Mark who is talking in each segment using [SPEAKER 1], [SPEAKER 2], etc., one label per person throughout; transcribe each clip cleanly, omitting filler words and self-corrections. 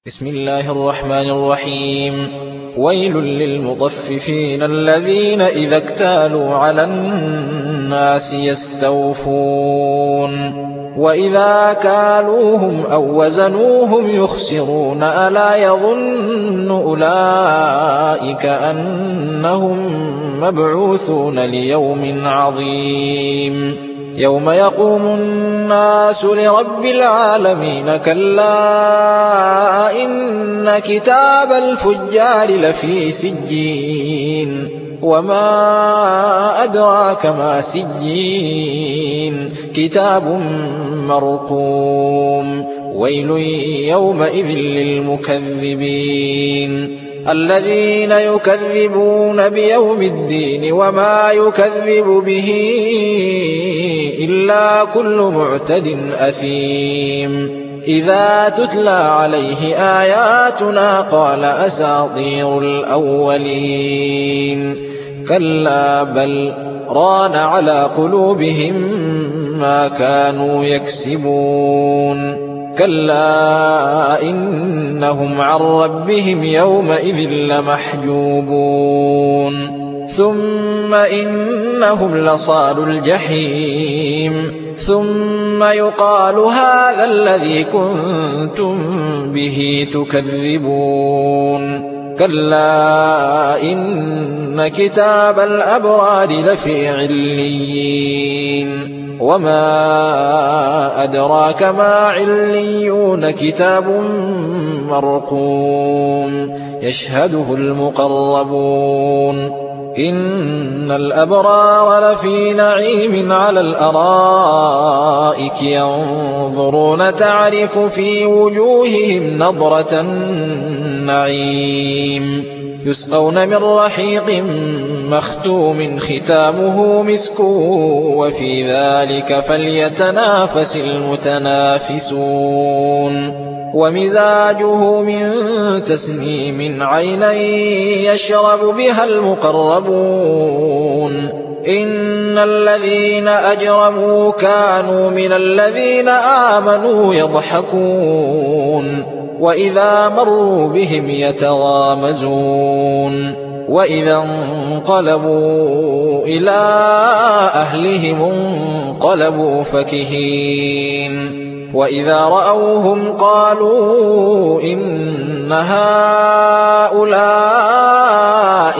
[SPEAKER 1] بسم الله الرحمن الرحيم. ويل للمطففين الذين إذا اكتالوا على الناس يستوفون وإذا كالوهم أو وزنوهم يخسرون ألا يظن أولئك أنهم مبعوثون ليوم عظيم يوم يقوم الناس لرب العالمين كلا إن كتاب الفجار لفي سجين وما أدراك ما سجين كتاب مرقوم ويل يومئذ للمكذبين الذين يكذبون بيوم الدين وما يكذب به إلا كل معتد أثيم إذا تتلى عليه آياتنا قال أساطير الأولين كلا بل ران على قلوبهم ما كانوا يكسبون كلا إنهم عن ربهم يومئذ لمحجوبون ثم إنهم لصالو الجحيم ثم يقال هذا الذي كنتم به تكذبون كلا إن كتاب الأبرار لفي عليين وما أدراك ما عليون كتاب مرقوم يشهده المقربون إن الأبرار لفي نعيم على الأرائك ينظرون تعرف في وجوههم نضرة النعيم يسقون من رحيق مختوم ختامه مسك وفي ذلك فليتنافس المتنافسون ومزاجه من تسنيم عينا يشرب بها المقربون إن الذين أجرموا كانوا من الذين آمنوا يضحكون وإذا مروا بهم يتغامزون وإذا انقلبوا إلى أهلهم انقلبوا فكهين وإذا رأوهم قالوا إن هؤلاء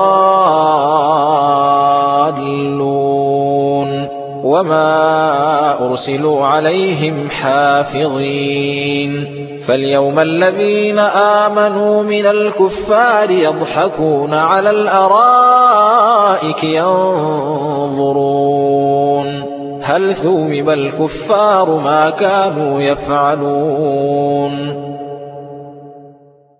[SPEAKER 1] لضالون وما أرسلوا عليهم حافظين فاليوم الذين آمنوا من الكفار يضحكون على الأرائك ينظرون هل ثوب الكفار ما كانوا يفعلون